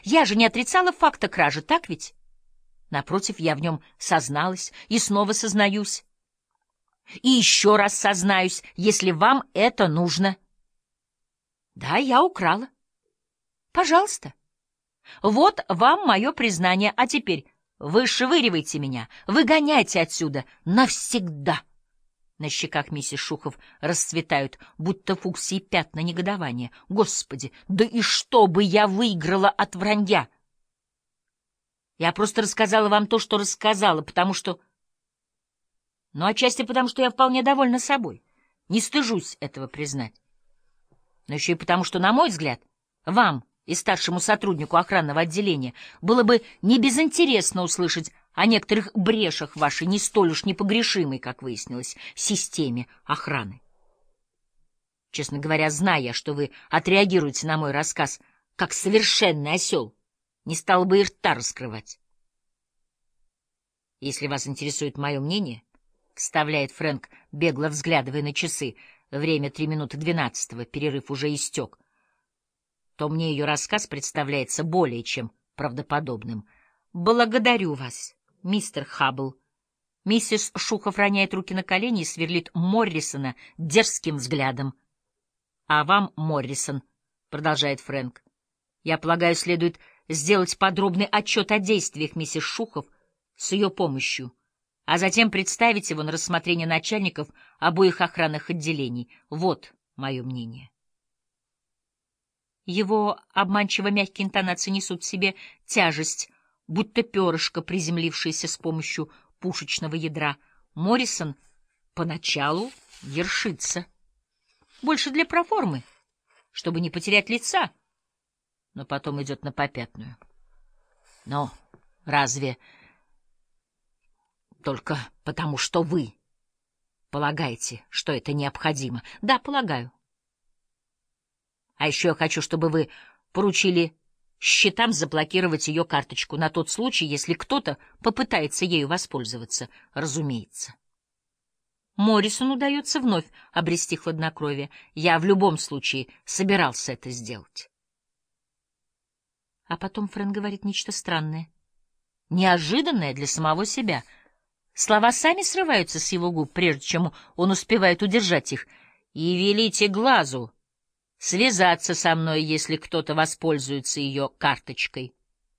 Я же не отрицала факта кражи, так ведь? Напротив, я в нем созналась и снова сознаюсь. И еще раз сознаюсь, если вам это нужно. Да, я украла. Пожалуйста. Вот вам мое признание, а теперь вышвыривайте меня, выгоняйте отсюда навсегда. На щеках миссис Шухов расцветают, будто фуксии пятна негодования. Господи, да и что бы я выиграла от вранья? Я просто рассказала вам то, что рассказала, потому что... Ну, отчасти потому, что я вполне довольна собой. Не стыжусь этого признать. Но еще и потому, что, на мой взгляд, вам и старшему сотруднику охранного отделения было бы не безинтересно услышать о некоторых брешах вашей не столь уж непогрешимой, как выяснилось, системе охраны. Честно говоря, зная, что вы отреагируете на мой рассказ как совершенный осел, не стал бы и рта раскрывать. Если вас интересует мое мнение, — вставляет Фрэнк, бегло взглядывая на часы, время 3:12, перерыв уже истек, — то мне ее рассказ представляется более чем правдоподобным. Благодарю вас, мистер Хаббл. Миссис Шухов роняет руки на колени и сверлит Моррисона дерзким взглядом. — А вам, Моррисон, — продолжает Фрэнк, — я полагаю, следует сделать подробный отчет о действиях миссис Шухов с ее помощью, а затем представить его на рассмотрение начальников обоих охранных отделений. Вот мое мнение. Его обманчиво мягкие интонации несут в себе тяжесть, будто перышко, приземлившееся с помощью пушечного ядра. Моррисон поначалу ершится. Больше для проформы, чтобы не потерять лица, но потом идет на попятную. Но разве только потому, что вы полагаете, что это необходимо? Да, полагаю. А еще я хочу, чтобы вы поручили счетам заблокировать ее карточку на тот случай, если кто-то попытается ею воспользоваться, разумеется. Моррисону удается вновь обрести хладнокровие. Я в любом случае собирался это сделать. А потом Фрэнк говорит нечто странное, неожиданное для самого себя. Слова сами срываются с его губ, прежде чем он успевает удержать их. «И велите глазу связаться со мной, если кто-то воспользуется ее карточкой».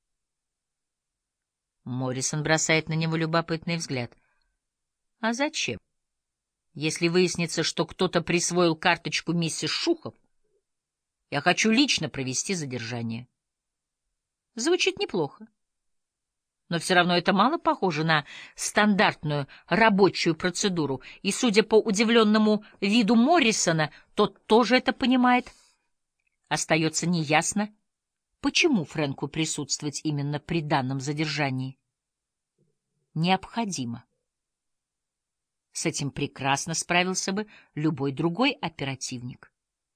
Моррисон бросает на него любопытный взгляд. «А зачем? Если выяснится, что кто-то присвоил карточку миссис Шухов, я хочу лично провести задержание». Звучит неплохо. Но все равно это мало похоже на стандартную рабочую процедуру, и, судя по удивленному виду Моррисона, тот тоже это понимает. Остается неясно, почему Фрэнку присутствовать именно при данном задержании. Необходимо. С этим прекрасно справился бы любой другой оперативник.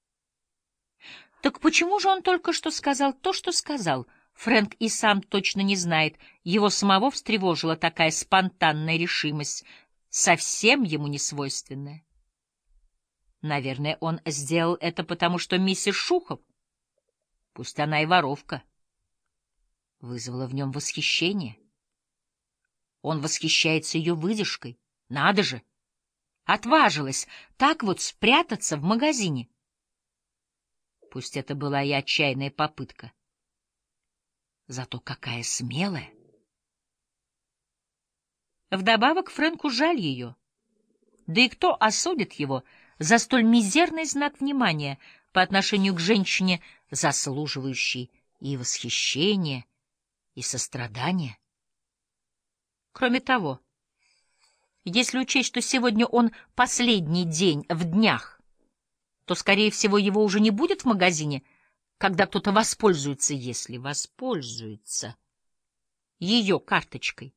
Так почему же он только что сказал то, что сказал? Фрэнк и сам точно не знает. Его самого встревожила такая спонтанная решимость, совсем ему не свойственная. Наверное, он сделал это потому, что миссис Шухов, пусть она и воровка, вызвала в нем восхищение. Он восхищается ее выдержкой. Надо же! Отважилась так вот спрятаться в магазине. Пусть это была и отчаянная попытка. Зато какая смелая! Вдобавок Фрэнку жаль ее. Да и кто осудит его за столь мизерный знак внимания по отношению к женщине, заслуживающей и восхищения, и сострадания? Кроме того, если учесть, что сегодня он последний день в днях, то, скорее всего, его уже не будет в магазине, когда кто-то воспользуется, если воспользуется ее карточкой.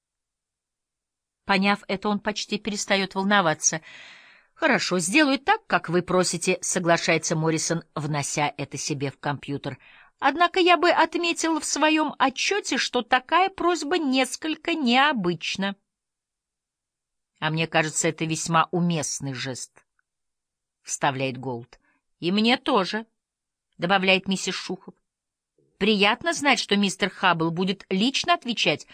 Поняв это, он почти перестает волноваться. «Хорошо, сделаю так, как вы просите», — соглашается Моррисон, внося это себе в компьютер. «Однако я бы отметил в своем отчете, что такая просьба несколько необычна». «А мне кажется, это весьма уместный жест», — вставляет Голд. «И мне тоже», — добавляет миссис Шухов. Приятно знать, что мистер Хаббл будет лично отвечать